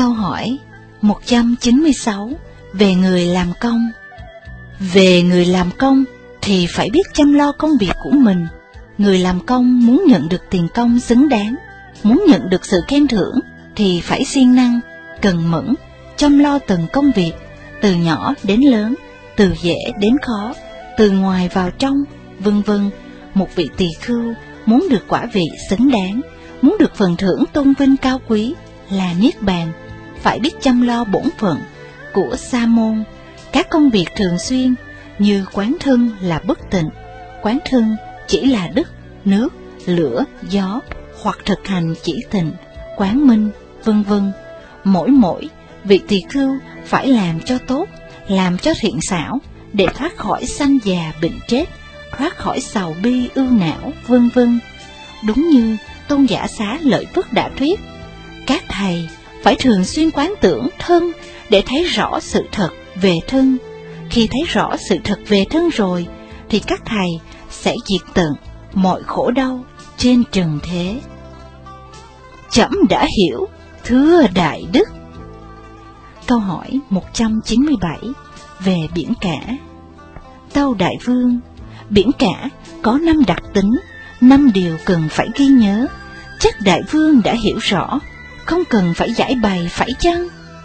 Câu hỏi 196 về người làm công. Về người làm công thì phải biết chăm lo công việc của mình. Người làm công muốn nhận được tiền công xứng đáng, muốn nhận được sự khen thưởng thì phải siêng năng, cần mẫn, chăm lo từng công việc, từ nhỏ đến lớn, từ dễ đến khó, từ ngoài vào trong, vân vân. Một vị tỳ khưu muốn được quả vị xứng đáng, muốn được phần thưởng tôn vinh cao quý là niết bàn, phải biết chăm lo bổn phận của sa môn. Các công việc thường xuyên như quán thân là bất tịnh, quán thân chỉ là đất, nước, lửa, gió, hoặc thực hành chỉ tịnh, quán minh, vân vân. Mỗi vị tỳ khưu phải làm cho tốt, làm cho thiện xảo, để thoát khỏi sanh già bệnh chết, thoát khỏi sầu bi ưu não, vân vân. Đúng như Tôn Giả Xá Lợi Phất đã thuyết, các thầy phải thường xuyên quán tưởng thân để thấy rõ sự thật về thân. Khi thấy rõ sự thật về thân rồi, thì các thầy sẽ diệt tận mọi khổ đau trên trần thế. Trẫm đã hiểu, thưa Đại Đức. Câu hỏi 197 về biển cả. Tâu Đại Vương, biển cả có 5 đặc tính, 5 điều cần phải ghi nhớ. Chắc Đại Vương đã hiểu rõ, không cần phải giải bày phải chăng?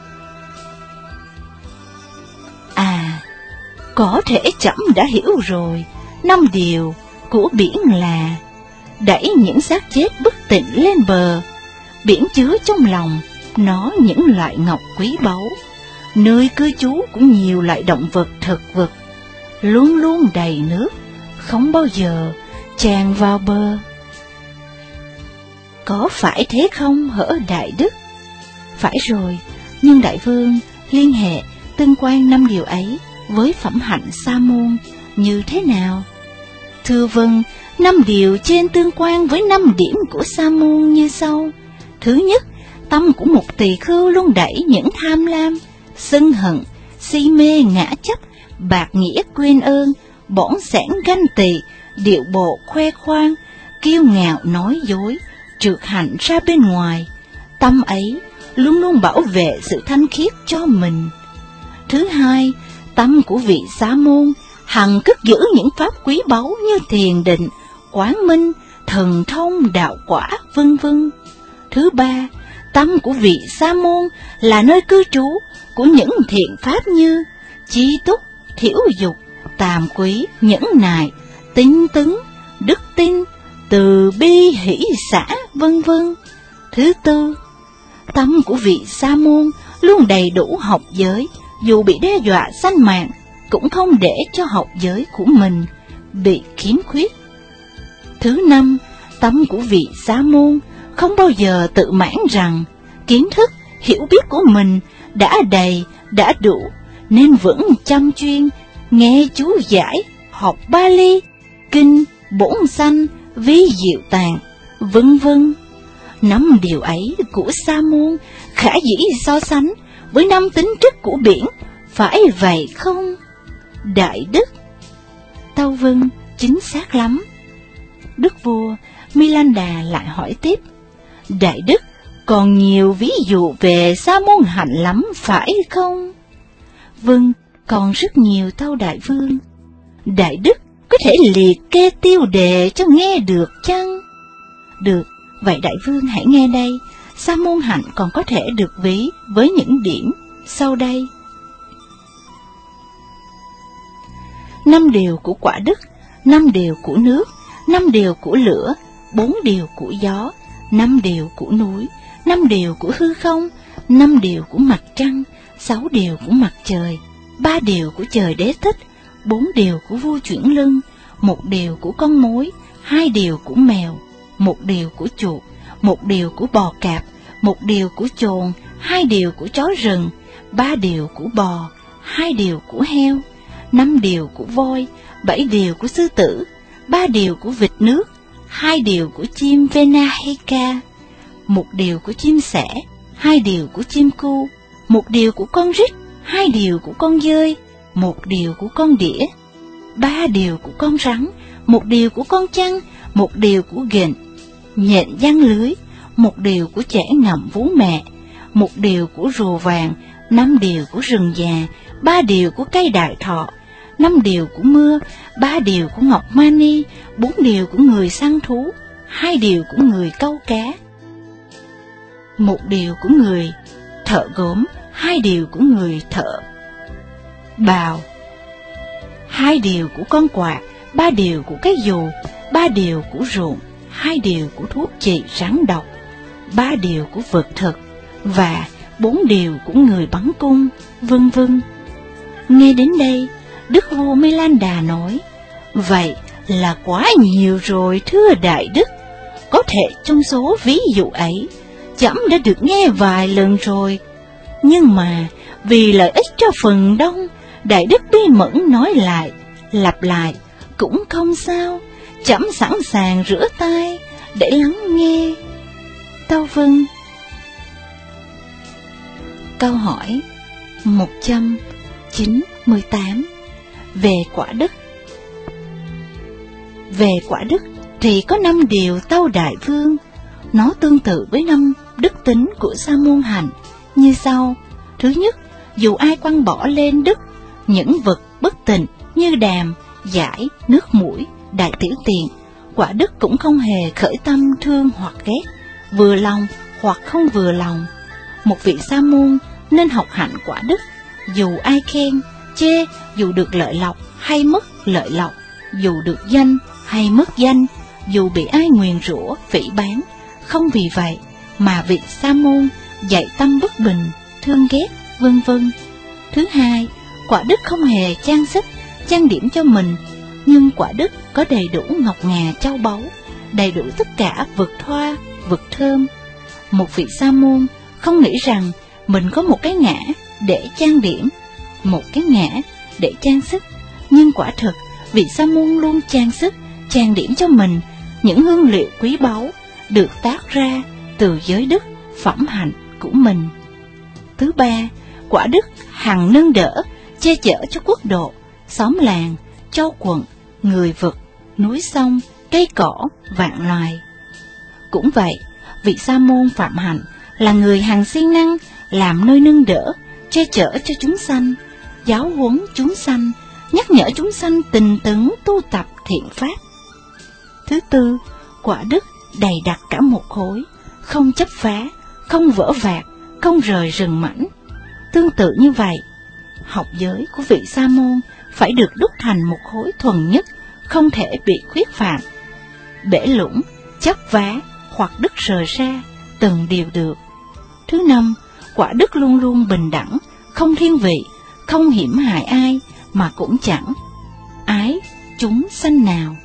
À, có thể trẫm đã hiểu rồi. 5 điều của biển là: đẩy những xác chết bất tịnh lên bờ, biển chứa trong lòng nó những loại ngọc quý báu, nơi cư trú của nhiều loại động vật thực vật, luôn luôn đầy nước, không bao giờ tràn vào bờ. Có phải thế không hỡi Đại Đức? Phải rồi, nhưng Đại Vương liên hệ tương quan 5 điều ấy với phẩm hạnh sa môn như thế nào? Thưa vâng, 5 điều trên tương quan với 5 điểm của sa môn như sau. Thứ nhất, tâm của một tỳ khưu luôn đẩy những tham lam, sân hận, si mê ngã chấp, bạc nghĩa quên ơn, bỏng sẻn ganh tị, điệu bộ khoe khoang, kiêu ngạo nói dối, trược hạnh ra bên ngoài. Tâm ấy luôn luôn bảo vệ sự thanh khiết cho mình. Thứ hai, tâm của vị sa môn hằng cất giữ những pháp quý báu như thiền định, quán minh, thần thông, đạo quả, vân vân. Thứ ba, tâm của vị sa môn là nơi cư trú của những thiện pháp như chi túc, thiểu dục, tàm quý, nhẫn nại, tinh tấn, đức tin, từ bi, hỷ xả, vân vân. Thứ tư, tâm của vị sa môn luôn đầy đủ học giới, dù bị đe dọa sanh mạng cũng không để cho học giới của mình bị khiếm khuyết. Thứ năm, tâm của vị sa môn không bao giờ tự mãn rằng kiến thức, hiểu biết của mình đã đầy, đã đủ, nên vẫn chăm chuyên nghe chú giải, học Bali, kinh, bổn sanh, vi diệu tạng, vân vân. 5 điều ấy của sa môn khả dĩ so sánh với 5 tính chất của biển, phải vậy không, Đại Đức? Tâu vâng, chính xác lắm. Đức vua Milanda lại hỏi tiếp: Đại Đức, còn nhiều ví dụ về sa môn hạnh lắm phải không? Vâng, còn rất nhiều tâu Đại Vương. Đại Đức có thể liệt kê tiêu đề cho nghe được chăng? Được, vậy Đại Vương hãy nghe đây. Sa môn hạnh còn có thể được ví với những điểm sau đây. 5 điều của quả đất, 5 điều của nước, 5 điều của lửa, 4 điều của gió, 5 điều của núi, 5 điều của hư không, 5 điều của mặt trăng, 6 điều của mặt trời, 3 điều của trời đế thích, 4 điều của vua chuyển lưng, 1 điều của con mối, 2 điều của mèo, 1 điều của chuột, 1 điều của bò cạp, 1 điều của chồn, 2 điều của chó rừng, 3 điều của bò, 2 điều của heo, 5 điều của voi, 7 điều của sư tử, 3 điều của vịt nước, 2 điều của chim Venaheka, 1 điều của chim sẻ, 2 điều của chim cu, 1 điều của con rít, 2 điều của con dơi, 1 điều của con đỉa, 3 điều của con rắn, 1 điều của con chăn, 1 điều của ghện, nhện giăng lưới, 1 điều của trẻ ngậm vú mẹ, 1 điều của rùa vàng, 5 điều của rừng già, 3 điều của cây đại thọ, 5 điều của mưa, 3 điều của ngọc mani, 4 điều của người săn thú, 2 điều của người câu cá, 1 điều của người thợ gốm, 2 điều của người thợ bào, 2 điều của con quạ, 3 điều của cái dù, 3 điều của ruộng, 2 điều của thuốc trị rắn độc, 3 điều của vật thực và 4 điều của người bắn cung, vân vân. Nghe đến đây, Đức vua Melanda nói: vậy là quá nhiều rồi thưa đại đức. Có thể trong số ví dụ ấy, trẫm đã được nghe vài lần rồi, nhưng mà vì lợi ích cho phần đông, đại đức bí mẫn nói lại, lặp lại cũng không sao. Trẫm sẵn sàng rửa tai để lắng nghe. Tâu vâng. Câu hỏi 198 về quả đức. Về quả đức thì có 5 điều tâu đại vương. Nó tương tự với 5 đức tính của Sa môn hạnh như sau. Thứ nhất, dù ai quăng bỏ lên đức những vật bất tịnh như đàm, dãi, nước mũi, đại tiểu tiện, quả đức cũng không hề khởi tâm thương hoặc ghét, vừa lòng hoặc không vừa lòng. Một vị sa môn nên học hạnh quả đức, dù ai khen, chê, dù được lợi lộc hay mất lợi lộc, dù được danh hay mất danh, dù bị ai nguyền rủa, phỉ báng, không vì vậy mà vị sa môn dạy tâm bất bình, thương ghét, vân vân. Thứ hai, quả đức không hề trang sức, trang điểm cho mình, nhưng quả đức có đầy đủ ngọc ngà châu báu, đầy đủ tất cả vật thoa, vật thơm. Một vị sa môn không nghĩ rằng mình có một cái ngã để trang điểm, một cái ngã để trang sức, nhưng quả thực vị sa môn luôn trang sức, trang điểm cho mình những hương liệu quý báu được tác ra từ giới đức, phẩm hạnh của mình. Thứ ba, quả đức hằng nâng đỡ, che chở cho quốc độ, xóm làng, châu quận, người vật, núi sông, cây cỏ, vạn loài. Cũng vậy, vị sa môn phạm hạnh là người hằng siêng năng làm nơi nâng đỡ, che chở cho chúng sanh, giáo huấn chúng sanh, nhắc nhở chúng sanh tình tấn tu tập thiện pháp. Thứ tư, quả đức đầy đặn cả một khối, không chấp phá, không vỡ vạc, không rời rừng mãnh. Tương tự như vậy, học giới của vị sa môn phải được đúc thành một khối thuần nhất, không thể bị khuyết phạm, bể lũng, chấp vá hoặc đứt rời ra, từng điều được. Thứ năm, quả đức luôn luôn bình đẳng, không thiên vị, không hiểm hại ai, mà cũng chẳng ái chúng sanh nào.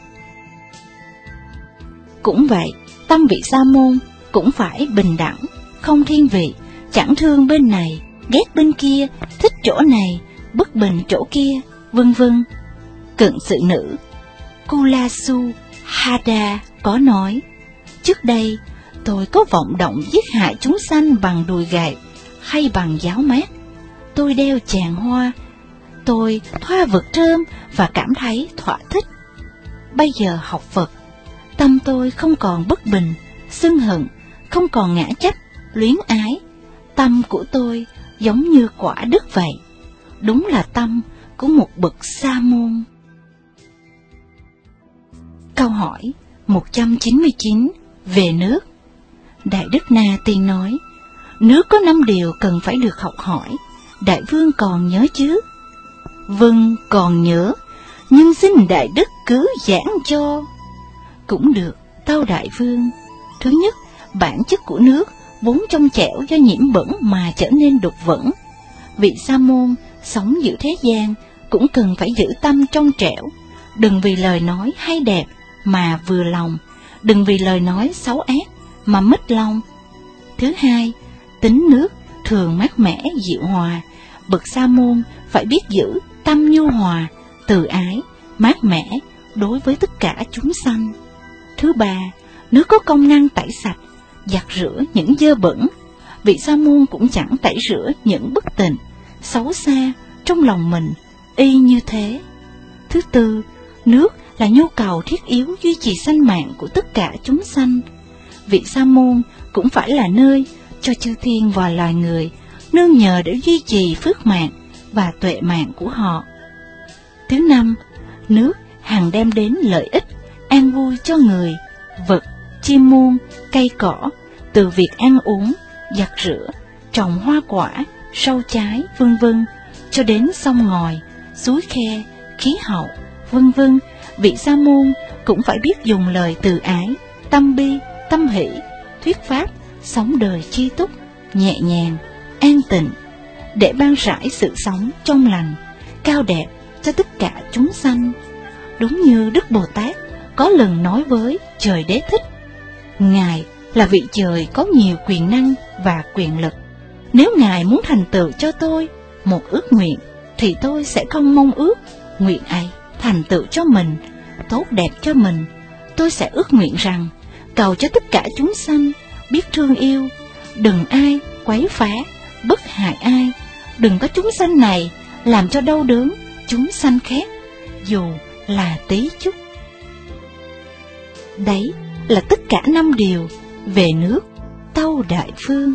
Cũng vậy, tâm vị sa môn cũng phải bình đẳng, không thiên vị, chẳng thương bên này, ghét bên kia, thích chỗ này, bất bình chỗ kia, vân vân. Cận sự nữ Kulasu Hada có nói: trước đây tôi có vọng động giết hại chúng sanh bằng đùi gậy hay bằng giáo mát. Tôi đeo tràng hoa, tôi thoa vật thơm và cảm thấy thỏa thích. Bây giờ học Phật, tâm tôi không còn bất bình, sân hận, không còn ngã chấp, luyến ái. Tâm của tôi giống như quả đức vậy. Đúng là tâm của một bậc sa môn. Câu hỏi 199 về nước. Đại đức Na Tiên nói: nước có 5 điều cần phải được học hỏi, đại vương còn nhớ chứ? Vâng, còn nhớ, nhưng xin đại đức cứ giảng cho. Cũng được, tâu đại vương. Thứ nhất, bản chất của nước vốn trong trẻo do nhiễm bẩn mà trở nên đục vẩn. Vị sa môn sống giữa thế gian cũng cần phải giữ tâm trong trẻo, đừng vì lời nói hay đẹp mà vừa lòng, đừng vì lời nói xấu ác mà mất lòng. Thứ hai, tính nước thường mát mẻ dịu hòa, bậc sa môn phải biết giữ tâm nhu hòa, từ ái, mát mẻ đối với tất cả chúng sanh. Thứ ba, nước có công năng tẩy sạch, giặt rửa những dơ bẩn. Vị sa môn cũng chẳng tẩy rửa những bất tịnh, xấu xa trong lòng mình, y như thế. Thứ tư, nước là nhu cầu thiết yếu duy trì sanh mạng của tất cả chúng sanh. Vị sa môn cũng phải là nơi cho chư thiên và loài người nương nhờ để duy trì phước mạng và tuệ mạng của họ. Thứ năm, nước hằng đem đến lợi ích, an vui cho người, vật, chim muông, cây cỏ, từ việc ăn uống, giặt rửa, trồng hoa quả, rau trái, vân vân, cho đến sông ngòi, suối khe, khí hậu, vân vân. Vị Sa môn cũng phải biết dùng lời từ ái, tâm bi, tâm hỷ, thuyết pháp, sống đời chi túc, nhẹ nhàng, an tịnh, để ban rải sự sống trong lành, cao đẹp cho tất cả chúng sanh. Đúng như Đức Bồ Tát có lần nói với Trời Đế Thích: Ngài là vị trời có nhiều quyền năng và quyền lực. Nếu Ngài muốn thành tựu cho tôi một ước nguyện, thì tôi sẽ không mong ước nguyện ấy thành tựu cho mình, tốt đẹp cho mình. Tôi sẽ ước nguyện rằng cầu cho tất cả chúng sanh biết thương yêu, đừng ai quấy phá, bất hại ai, đừng có chúng sanh này làm cho đau đớn chúng sanh khác, dù là tí chút. Đấy là tất cả 5 điều về nước Tâu Đại Phương.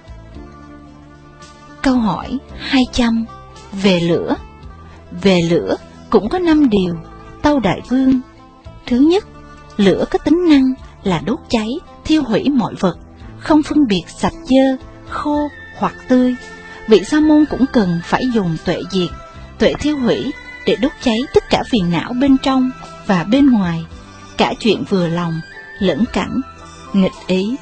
Câu hỏi 200 về lửa. Về lửa cũng có 5 điều Tâu Đại Vương. Thứ nhất, lửa có tính năng là đốt cháy, thiêu hủy mọi vật, không phân biệt sạch dơ, khô hoặc tươi. Vị Sa môn cũng cần phải dùng tuệ diệt, tuệ thiêu hủy để đốt cháy tất cả phiền não bên trong và bên ngoài, cả chuyện vừa lòng lẫn cảnh nghịch ý.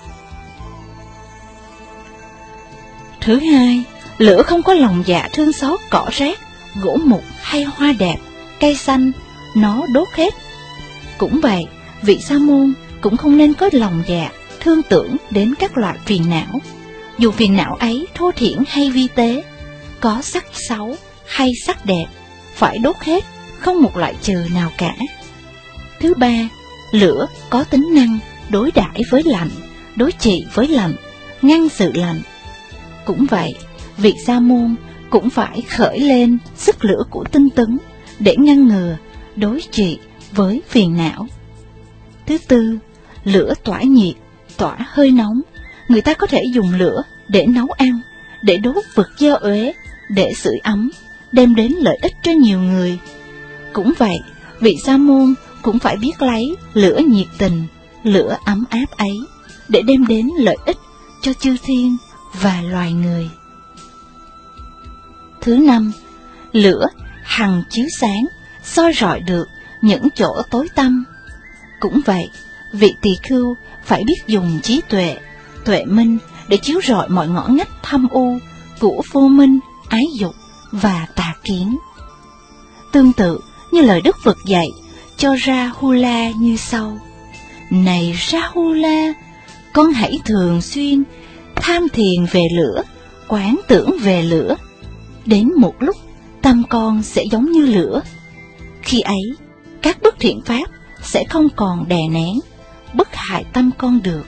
Thứ hai, lửa không có lòng dạ thương xót cỏ rác, gỗ mục hay hoa đẹp, cây xanh, nó đốt hết. Cũng vậy, vị Sa môn cũng không nên có lòng dạ thương tưởng đến các loại phiền não, dù phiền não ấy thô thiển hay vi tế, có sắc xấu hay sắc đẹp, phải đốt hết, không một loại trừ nào cả. Thứ ba, lửa có tính năng đối đãi với lạnh, đối trị với lạnh, ngăn sự lạnh. Cũng vậy, vị Sa môn cũng phải khởi lên sức lửa của tinh tấn để ngăn ngừa, đối trị với phiền não. Thứ tư, lửa tỏa nhiệt, tỏa hơi nóng. Người ta có thể dùng lửa để nấu ăn, để đốt vật dơ uế, để sưởi ấm, đem đến lợi ích cho nhiều người. Cũng vậy, vị Sa môn cũng phải biết lấy lửa nhiệt tình, lửa ấm áp ấy để đem đến lợi ích cho chư thiên và loài người. Thứ năm, lửa hằng chiếu sáng, soi rọi được những chỗ tối tăm. Cũng vậy, vị tỳ khưu phải biết dùng trí tuệ, tuệ minh để chiếu rọi mọi ngõ ngách thâm u của vô minh, ái dục và tà kiến. Tương tự như lời Đức Phật dạy cho Rahula như sau: Này Rahula, con hãy thường xuyên tham thiền về lửa, quán tưởng về lửa. Đến một lúc, tâm con sẽ giống như lửa. Khi ấy, các bất thiện pháp sẽ không còn đè nén, bất hại tâm con được.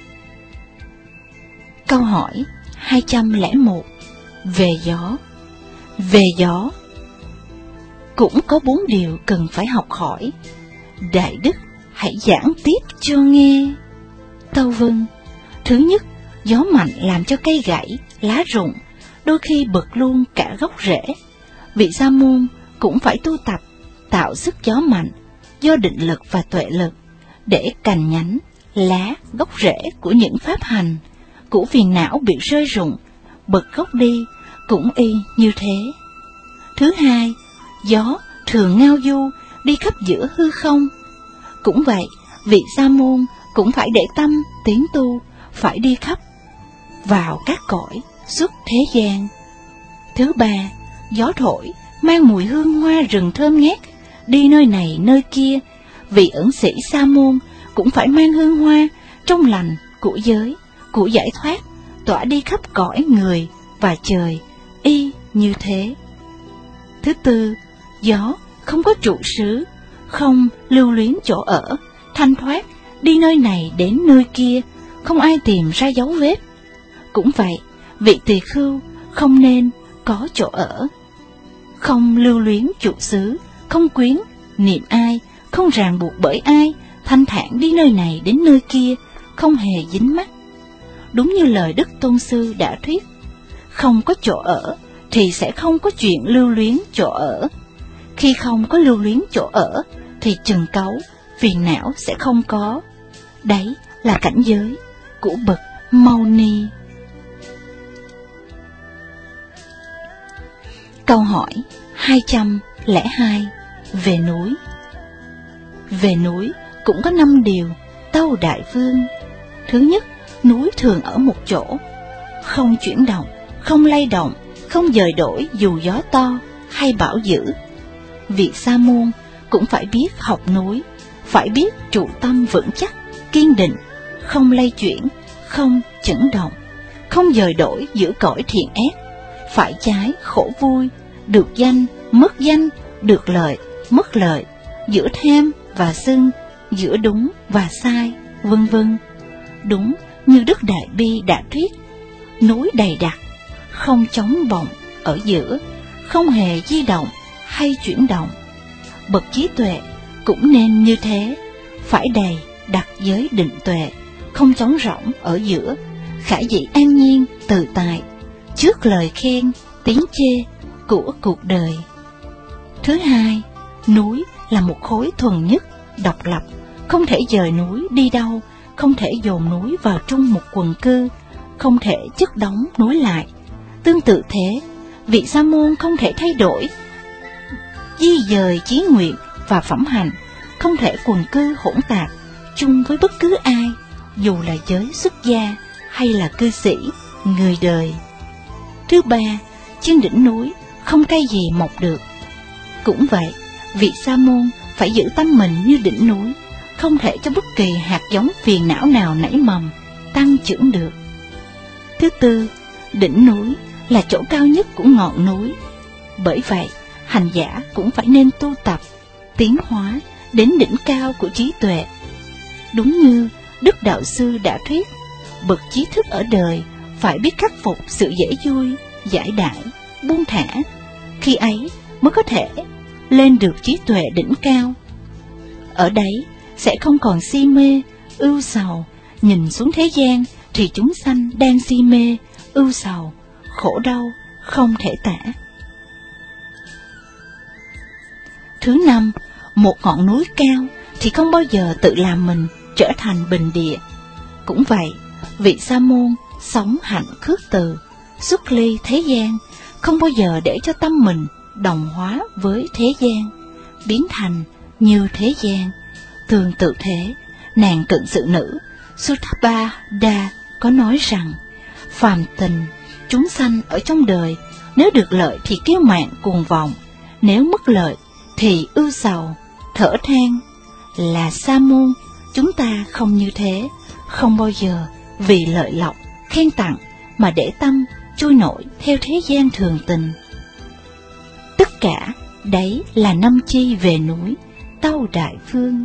Câu hỏi 201 về gió. Về gió cũng có 4 điều cần phải học hỏi. Đại Đức hãy giảng tiếp cho nghe. Tâu vâng. Thứ nhất, gió mạnh làm cho cây gãy, lá rụng, đôi khi bật luôn cả gốc rễ. Vị Sa môn cũng phải tu tập tạo sức gió mạnh do định lực và tuệ lực, để cành nhánh, lá, gốc rễ của những pháp hành, của phiền não bị rơi rụng, bật gốc đi, cũng y như thế. Thứ hai, gió thường ngao du đi khắp giữa hư không. Cũng vậy, vị Sa môn cũng phải để tâm tiến tu, phải đi khắp vào các cõi xuất thế gian. Thứ ba, gió thổi mang mùi hương hoa rừng thơm ngát, đi nơi này nơi kia. Vị ẩn sĩ Sa môn cũng phải mang hương hoa trong lành của giới, của giải thoát, tỏa đi khắp cõi người và trời, y như thế. Thứ tư, gió không có trụ xứ, không lưu luyến chỗ ở, thanh thoát, đi nơi này đến nơi kia, không ai tìm ra dấu vết. Cũng vậy, vị tỳ khưu không nên có chỗ ở, không lưu luyến trụ xứ, không quyến niệm ai, không ràng buộc bởi ai, thanh thản đi nơi này đến nơi kia, không hề dính mắc. đúng như lời Đức Tôn Sư đã thuyết, không có chỗ ở thì sẽ không có chuyện lưu luyến chỗ ở. Khi không có lưu luyến chỗ ở thì trần cấu, phiền não sẽ không có. Đấy là cảnh giới của bậc Mâu Ni. Câu hỏi 202 về núi. Về núi cũng có 5 điều tâu đại vương. Thứ nhất, núi thường ở một chỗ, không chuyển động, không lay động, không dời đổi dù gió to hay bão dữ. Vị sa môn cũng phải biết học núi, phải biết trụ tâm vững chắc, kiên định, không lay chuyển, không chững động, không dời đổi giữa cõi thiện ác, phải trái khổ vui, được danh mất danh, được lợi mất lợi, giữa tham và sân, giữa đúng và sai, vân vân. Đúng như Đức Đại Bi đã thuyết, núi đầy đặc, không trống vọng ở giữa, không hề di động hay chuyển động. Bậc trí tuệ cũng nên như thế, phải đầy đặc giới định tuệ, không trống rỗng ở giữa, khả dĩ an nhiên tự tại trước lời khen tiếng chê của cuộc đời. Thứ hai, núi là một khối thuần nhất, độc lập, không thể dời núi đi đâu, không thể dồn núi vào chung một quần cư, không thể chất đóng núi lại. Tương tự thế, vị sa môn không thể thay đổi, di dời chí nguyện và phẩm hành, không thể quần cư hỗn tạp chung với bất cứ ai, dù là giới xuất gia hay là cư sĩ, người đời. Thứ ba, trên đỉnh núi không cây gì mọc được. Cũng vậy, vị sa môn phải giữ tâm mình như đỉnh núi, không thể cho bất kỳ hạt giống phiền não nào nảy mầm, tăng trưởng được. Thứ tư, đỉnh núi là chỗ cao nhất của ngọn núi. Bởi vậy, hành giả cũng phải nên tu tập, tiến hóa đến đỉnh cao của trí tuệ. Đúng như Đức Đạo Sư đã thuyết, bậc trí thức ở đời phải biết khắc phục sự dễ vui, giải đãi, buông thả, khi ấy mới có thể lên được trí tuệ đỉnh cao. Ở đấy sẽ không còn si mê, ưu sầu, nhìn xuống thế gian thì chúng sanh đang si mê, ưu sầu, khổ đau không thể tả. Thứ năm, một ngọn núi cao thì không bao giờ tự làm mình trở thành bình địa. Cũng vậy, vị sa môn sống hạnh khước từ, xuất ly thế gian, không bao giờ để cho tâm mình đồng hóa với thế gian, biến thành như thế gian. Tương tự thế, nàng cận sự nữ Suttappada có nói rằng, phàm tình, chúng sanh ở trong đời, nếu được lợi thì kiêu mạn cuồng vọng, nếu mất lợi thì ưu sầu, thở than. Là sa môn, chúng ta không như thế, không bao giờ vì lợi lộc, khen tặng mà để tâm trôi nổi theo thế gian thường tình. Tất cả đấy là 5 chi về núi tâu đại vương.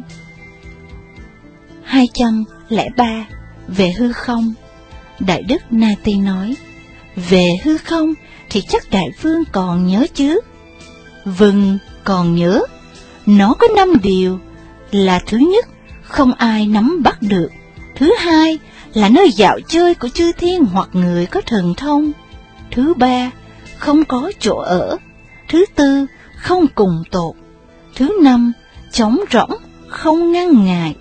203 về hư không. Đại đức Na Ti nói, về hư không thì chắc đại vương còn nhớ chứ? Vâng, còn nhớ. Nó có 5 điều là: thứ nhất, không ai nắm bắt được; thứ hai, là nơi dạo chơi của chư thiên hoặc người có thần thông; thứ ba, không có chỗ ở; thứ tư, không cùng tột; thứ năm, trống rỗng, không ngăn ngại.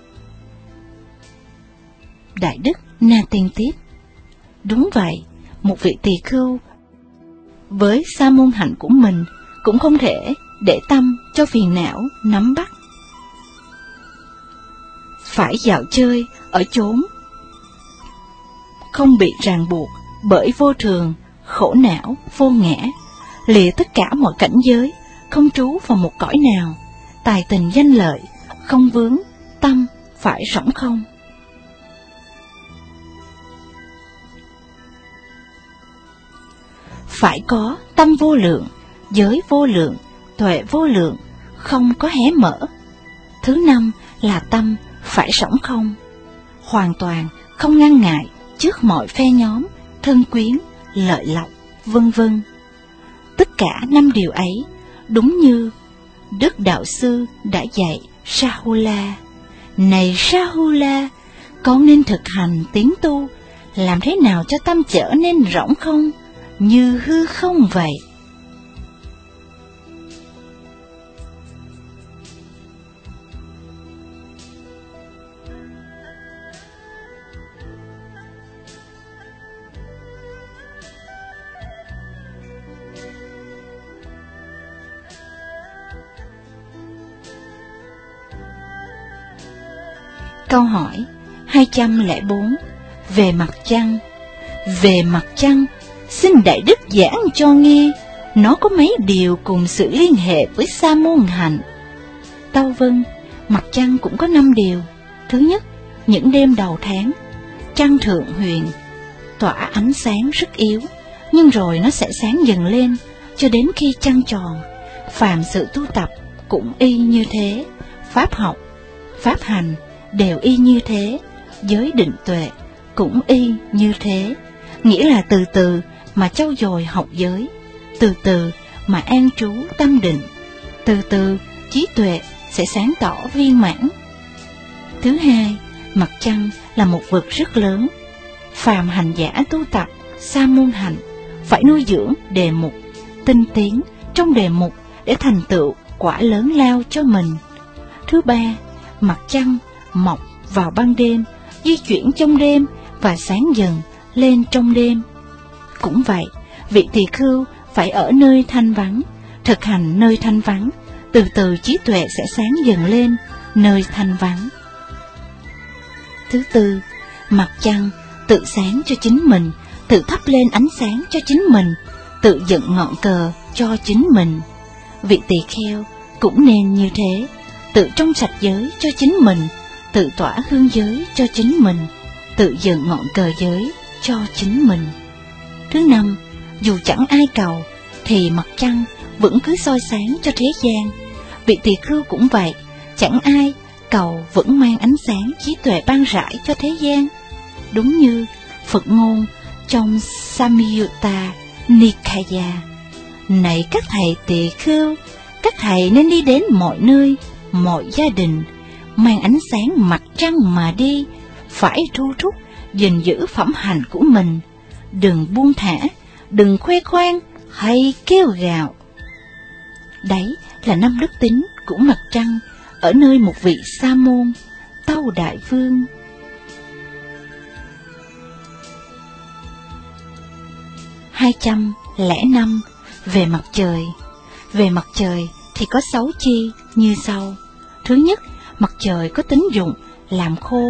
Đại đức Na Tiên tiếp, đúng vậy, một vị tỳ khưu với sa môn hạnh của mình cũng không thể để tâm cho phiền não nắm bắt. Phải dạo chơi ở chốn không bị ràng buộc bởi vô thường, khổ não, vô ngã, lìa tất cả mọi cảnh giới, không trú vào một cõi nào, tài tình danh lợi, không vướng, tâm phải rỗng không. Phải có tâm vô lượng, giới vô lượng, tuệ vô lượng, không có hé mở. Thứ năm là tâm phải rỗng không, hoàn toàn không ngăn ngại trước mọi phe nhóm, thân quyến, lợi lộc, vân vân. Tất cả 5 điều ấy đúng như Đức Đạo Sư đã dạy Rahula. Này Rahula, con nên thực hành tiến tu, làm thế nào cho tâm trở nên rỗng không, như hư không vậy. Câu hỏi 204. Về mặt trăng. Về mặt trăng, xin Đại Đức giảng cho nghe, nó có mấy điều cùng sự liên hệ với sa môn hạnh. Tâu vâng, mặt trăng cũng có 5 điều. Thứ nhất, những đêm đầu tháng, trăng thượng huyền, tỏa ánh sáng rất yếu, nhưng rồi nó sẽ sáng dần lên, cho đến khi trăng tròn. Phàm sự tu tập cũng y như thế, pháp học, pháp hành đều y như thế, giới định tuệ cũng y như thế. Nghĩa là từ từ mà trau dồi học giới, từ từ mà an trú tâm định, từ từ trí tuệ sẽ sáng tỏ viên mãn. Thứ hai, mặt trăng là một vực rất lớn. Phàm hành giả tu tập sa môn hạnh phải nuôi dưỡng đề mục, tinh tiến trong đề mục để thành tựu quả lớn lao cho mình. Thứ ba, mặt trăng mọc vào ban đêm, di chuyển trong đêm và sáng dần lên trong đêm. Cũng vậy, vị tỳ khưu phải ở nơi thanh vắng, thực hành nơi thanh vắng, từ từ trí tuệ sẽ sáng dần lên nơi thanh vắng. Thứ tư, mặt trăng tự sáng cho chính mình, tự thắp lên ánh sáng cho chính mình, tự dựng ngọn cờ cho chính mình. Vị tỳ kheo cũng nên như thế, tự trong sạch giới cho chính mình, tự tỏa hương giới cho chính mình, tự dựng ngọn cờ giới cho chính mình. Thứ năm, dù chẳng ai cầu, thì mặt trăng vẫn cứ soi sáng cho thế gian. Vị tỳ khưu cũng vậy, chẳng ai cầu vẫn mang ánh sáng trí tuệ ban rãi cho thế gian. Đúng như Phật ngôn trong Samyutta Nikaya: này các thầy tỳ khưu, các thầy nên đi đến mọi nơi, mọi gia đình, mang ánh sáng mặt trăng mà đi, phải thu thúc gìn giữ phẩm hành của mình, đừng buông thả, đừng khoe khoang hay kêu gào. Đấy là 5 đức tính của mặt trăng ở nơi một vị sa môn Tâu Đại Vương. Hai 205. Về mặt trời. Về mặt trời thì có 6 chi như sau. Thứ nhất, mặt trời có tính dụng làm khô,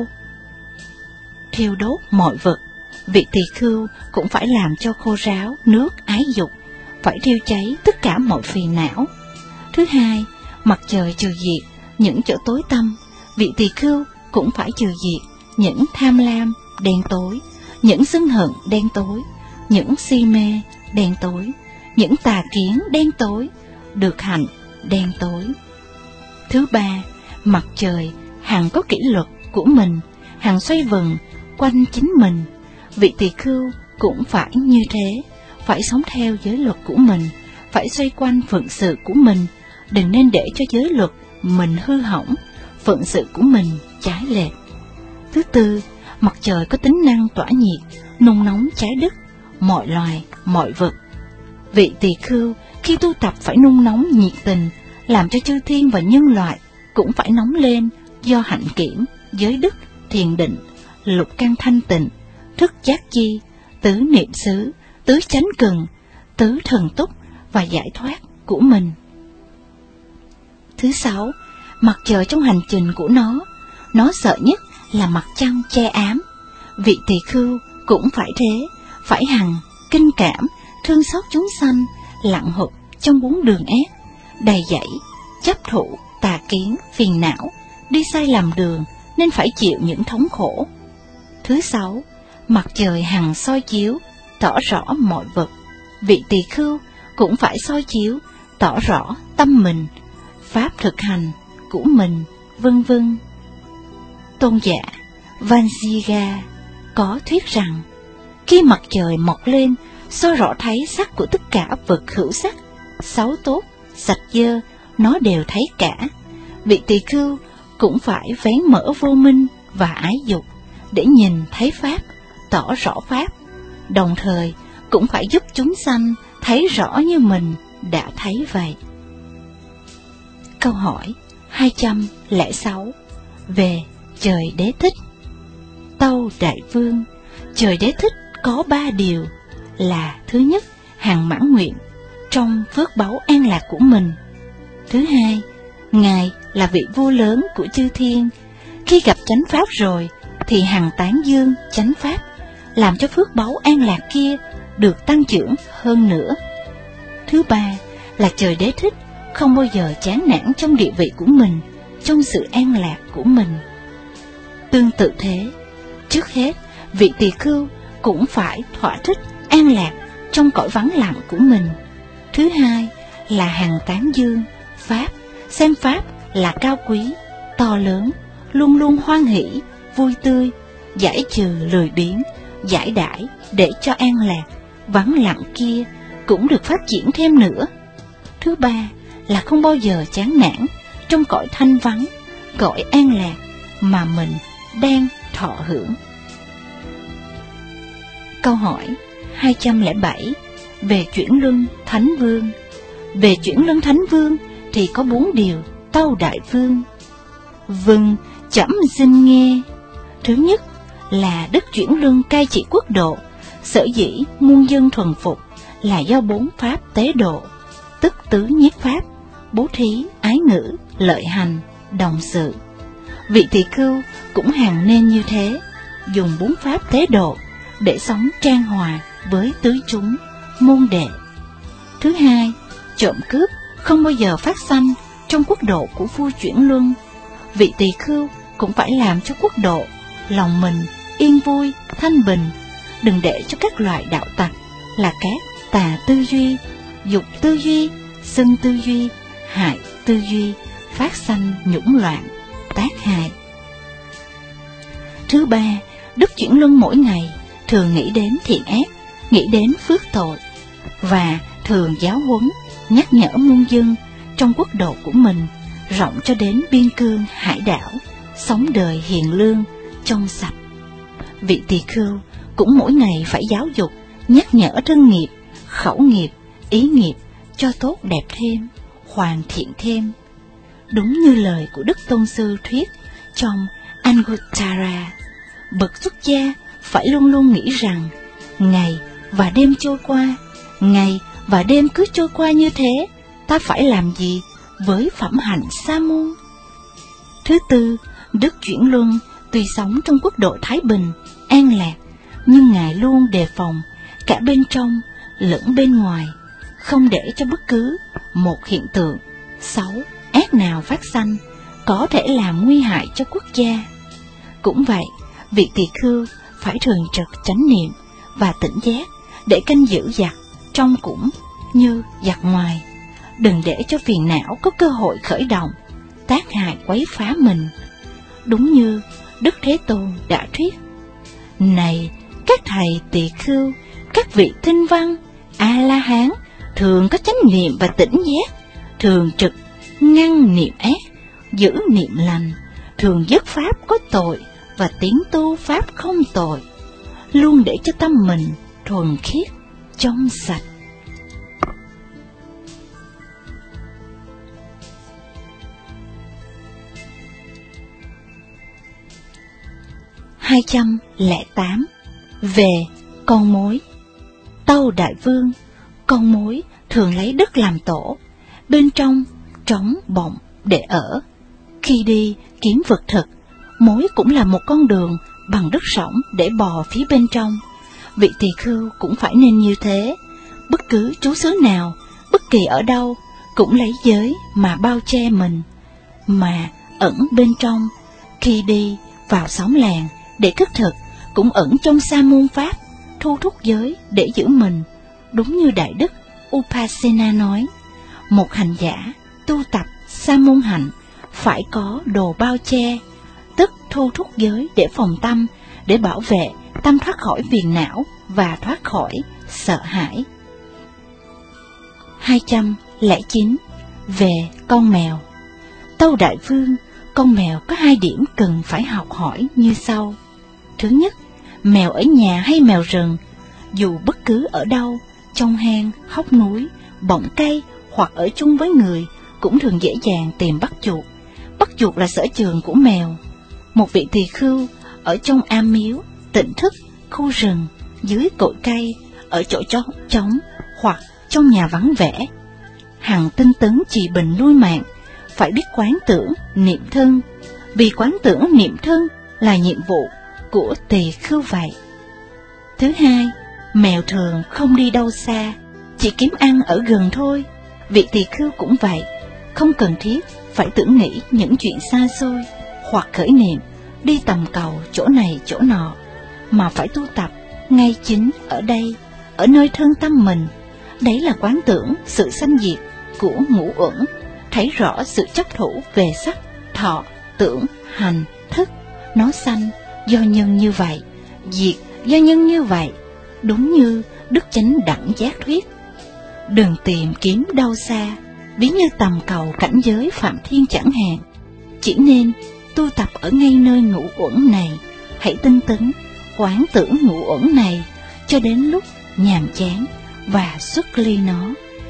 thiêu đốt mọi vật. Vị tỳ khưu cũng phải làm cho khô ráo nước ái dục, phải thiêu cháy tất cả mọi phiền não. Thứ hai, mặt trời trừ diệt những chỗ tối tăm. Vị tỳ khưu cũng phải trừ diệt những tham lam đen tối, những sân hận đen tối, những si mê đen tối, những tà kiến đen tối, được hạnh đen tối. Thứ ba, mặt trời hằng có kỷ luật của mình, hằng xoay vần quanh chính mình. Vị tỳ khưu cũng phải như thế, phải sống theo giới luật của mình, phải xoay quanh phận sự của mình, đừng nên để cho giới luật mình hư hỏng, phận sự của mình trái lệch. Thứ tư, mặt trời có tính năng tỏa nhiệt, nung nóng trái đất, mọi loài, mọi vật. Vị tỳ khưu khi tu tập phải nung nóng nhiệt tình, làm cho chư thiên và nhân loại cũng phải nóng lên do hạnh kiểm, giới đức, thiền định, lục căn thanh tịnh, thức giác chi, tứ niệm xứ, tứ chánh cần, tứ thần túc và giải thoát của mình. Thứ sáu, mặt trời trong hành trình của nó sợ nhất là mặt trăng che ám. Vị tỳ khưu cũng phải thế, phải hằng kinh cảm, thương xót chúng sanh, lặng hụt trong 4 đường ác, đầy dẫy, chấp thụ, tà kiến, phiền não, đi sai lầm đường nên phải chịu những thống khổ. Thứ sáu, mặt trời hằng soi chiếu, tỏ rõ mọi vật. Vị tỳ khưu cũng phải soi chiếu, tỏ rõ tâm mình, pháp thực hành của mình, vân vân. Tôn giả Vansiga có thuyết rằng, khi mặt trời mọc lên, soi rõ thấy sắc của tất cả vật hữu sắc, xấu tốt, sạch dơ, nó đều thấy cả. Vị tỳ khưu cũng phải vén mở vô minh và ái dục để nhìn thấy pháp, tỏ rõ pháp, đồng thời cũng phải giúp chúng sanh thấy rõ như mình đã thấy vậy. Câu hỏi 206 về trời Đế Thích. Tâu Đại Vương, trời Đế Thích có 3 điều là: thứ nhất, hằng mãn nguyện trong phước báu an lạc của mình; thứ hai, Ngài là vị vua lớn của chư thiên, khi gặp chánh pháp rồi thì hằng tán dương chánh pháp, làm cho phước báu an lạc kia được tăng trưởng hơn nữa; thứ ba là trời Đế Thích không bao giờ chán nản trong địa vị của mình, trong sự an lạc của mình. Tương tự thế, trước hết, vị tỳ khưu cũng phải thỏa thích an lạc trong cõi vắng lặng của mình. Thứ hai là hằng tán dương pháp, xem pháp là cao quý, to lớn, luôn luôn hoan hỷ, vui tươi, giải trừ lười biếng, giải đãi để cho an lạc, vắng lặng kia cũng được phát triển thêm nữa. Thứ ba là không bao giờ chán nản trong cõi thanh vắng, cõi an lạc mà mình đang thọ hưởng. Câu hỏi 207 về chuyển luân Thánh Vương. Về chuyển luân Thánh Vương thì có 4 điều, tâu Đại Vương. Vâng, trẫm xin nghe. Thứ nhất là đức chuyển luân cai trị quốc độ, sở dĩ muôn dân thuần phục là do 4 pháp tế độ, tức tứ nhiếp pháp, bố thí, ái ngữ, lợi hành, đồng sự. Vị tỳ khưu cũng hằng nên như thế, dùng 4 pháp tế độ để sống trang hòa với tứ chúng, môn đệ. Thứ hai, trộm cướp không bao giờ phát sanh trong quốc độ của vua chuyển luân. Vị tỳ khưu cũng phải làm cho quốc độ, lòng mình yên vui, thanh bình, đừng để cho các loại đạo tặc là các tà tư duy, dục tư duy, sân tư duy, hại tư duy phát sanh nhũng loạn, tác hại. Thứ ba, đức chuyển luân mỗi ngày thường nghĩ đến thiện ác, nghĩ đến phước tội, và thường giáo huấn, nhắc nhở muôn dân trong quốc độ của mình, rộng cho đến biên cương hải đảo, sống đời hiền lương, trong sạch. Vị tỳ khưu cũng mỗi ngày phải giáo dục, nhắc nhở thân nghiệp, khẩu nghiệp, ý nghiệp cho tốt đẹp thêm, hoàn thiện thêm. Đúng như lời của Đức Tôn Sư thuyết trong Anguttara, bậc xuất gia phải luôn luôn nghĩ rằng ngày và đêm trôi qua, ngày và đêm cứ trôi qua như thế, ta phải làm gì với phẩm hạnh sa môn? Thứ tư, đức chuyển luân tuy sống trong quốc độ thái bình, an lạc, nhưng Ngài luôn đề phòng cả bên trong lẫn bên ngoài, không để cho bất cứ một hiện tượng xấu, ác nào phát sanh có thể làm nguy hại cho quốc gia. Cũng vậy, vị tỳ khưu phải thường trực chánh niệm và tỉnh giác để canh giữ giặc trong cũng như giặc ngoài, đừng để cho phiền não có cơ hội khởi động, tác hại quấy phá mình. Đúng như Đức Thế Tôn đã thuyết: này các thầy tỳ khưu, các vị thinh văn, A-la-hán thường có chánh niệm và tỉnh giác, thường trực ngăn niệm ác, giữ niệm lành, thường dứt pháp có tội và tiến tu pháp không tội, luôn để cho tâm mình thuần khiết, trong sạch. Hai 208 về con mối. Tâu Đại Vương, con mối thường lấy đất làm tổ, bên trong trống bọng để ở. Khi đi kiếm vật thực, mối cũng là một con đường bằng đất rỗng để bò phía bên trong. Vị tỳ khưu cũng phải nên như thế. Bất cứ trú xứ nào, bất kỳ ở đâu, cũng lấy giới mà bao che mình, mà ẩn bên trong. Khi đi vào xóm làng để cất thực, cũng ẩn trong sa môn pháp, thu thúc giới để giữ mình. Đúng như Đại Đức Upasena nói, một hành giả tu tập sa môn hạnh phải có đồ bao che, tức thu thúc giới để phòng tâm, để bảo vệ tâm thoát khỏi phiền não và thoát khỏi sợ hãi. 209 về con mèo. Tâu Đại Vương, con mèo có 2 điểm cần phải học hỏi như sau. Thứ nhất, mèo ở nhà hay mèo rừng, dù bất cứ ở đâu, trong hang, hốc núi, bọng cây hoặc ở chung với người, cũng thường dễ dàng tìm bắt chuột. Bắt chuột là sở trường của mèo. Một vị tỳ khưu ở trong am miếu, tỉnh thức, khu rừng, dưới cội cây, ở chỗ trống hoặc trong nhà vắng vẻ, hằng tinh tấn trì bình nuôi mạng, phải biết quán tưởng, niệm thân, vì quán tưởng niệm thân là nhiệm vụ của tỳ khưu vậy. Thứ hai, mèo thường không đi đâu xa, chỉ kiếm ăn ở gần thôi. Vị tỳ khưu cũng vậy, không cần thiết phải tưởng nghĩ những chuyện xa xôi hoặc khởi niệm đi tầm cầu chỗ này chỗ nọ, mà phải tu tập ngay chính ở đây, ở nơi thân tâm mình. Đấy là quán tưởng sự sanh diệt của ngũ uẩn, thấy rõ sự chấp thủ về sắc, thọ, tưởng, hành, thức. Nó sanh do nhân như vậy, diệt do nhân như vậy, đúng như Đức Chánh Đẳng Giác thuyết. Đừng tìm kiếm đâu xa, ví như tầm cầu cảnh giới Phạm Thiên chẳng hạn. Chỉ nên tu tập ở ngay nơi ngũ uẩn này, hãy tinh tấn quán tưởng ngũ uẩn này cho đến lúc nhàm chán và xuất ly nó.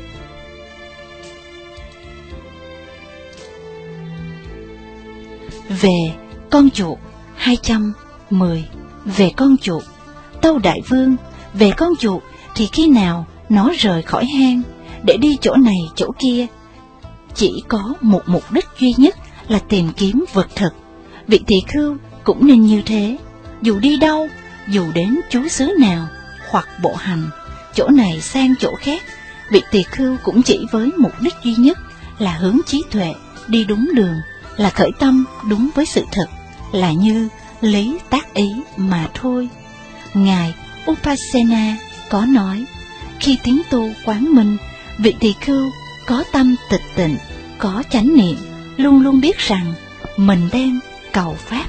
Về con chuột 210. Về con chuột, tâu đại vương, về con chuột thì khi nào nó rời khỏi hang để đi chỗ này chỗ kia, chỉ có một mục đích duy nhất là tìm kiếm vật thực. Vị tỳ khưu cũng nên như thế, dù đi đâu, dù đến trú xứ nào hoặc bộ hành chỗ này sang chỗ khác, vị tỳ khưu cũng chỉ với mục đích duy nhất là hướng trí tuệ đi đúng đường, là khởi tâm đúng với sự thật, là như lý tác ý mà thôi. Ngài Upasena có nói, khi tiến tu quán minh, vị tỳ khưu có tâm tịch tịnh, có chánh niệm, luôn luôn biết rằng mình đang cầu pháp.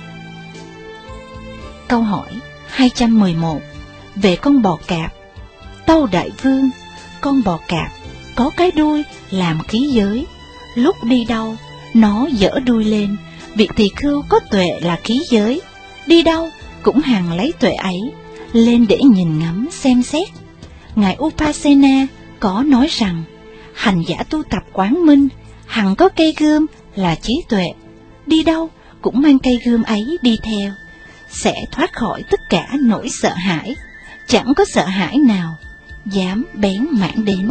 Câu hỏi 211. Về con bò cạp, tâu đại vương, con bò cạp có cái đuôi làm khí giới, lúc đi đâu nó giở đuôi lên. Vị tỳ khưu có tuệ là khí giới, đi đâu cũng hằng lấy tuệ ấy lên để nhìn ngắm xem xét. Ngài Upasena có nói rằng, hành giả tu tập quán minh hằng có cây gươm là trí tuệ, đi đâu cũng mang cây gươm ấy đi theo, sẽ thoát khỏi tất cả nỗi sợ hãi, chẳng có sợ hãi nào dám bén mảng đến.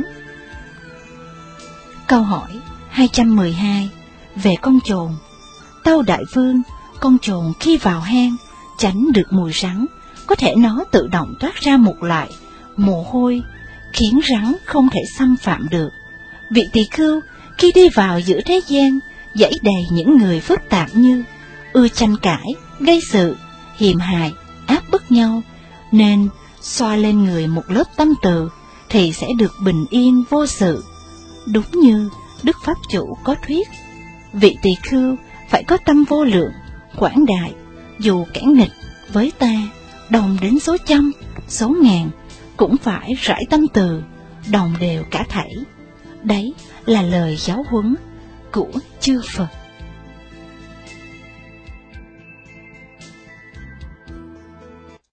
Câu hỏi 212. Về con chồn, tâu đại vương, con chồn khi vào hang tránh được mùi rắn, có thể nó tự động toát ra một loại mồ hôi khiến rắn không thể xâm phạm được. Vị tỳ khưu khi đi vào giữa thế gian dãy đầy những người phức tạp như ưa tranh cãi, gây sự, hiềm hại, áp bức nhau, nên xoa lên người một lớp tâm từ thì sẽ được bình yên vô sự. Đúng như Đức Pháp Chủ có thuyết, vị tỳ khưu phải có tâm vô lượng, quảng đại, dù kẻ nghịch với ta, đồng đến số trăm, số ngàn, cũng phải rải tâm từ, đồng đều cả thảy. Đấy là lời giáo huấn của chư Phật.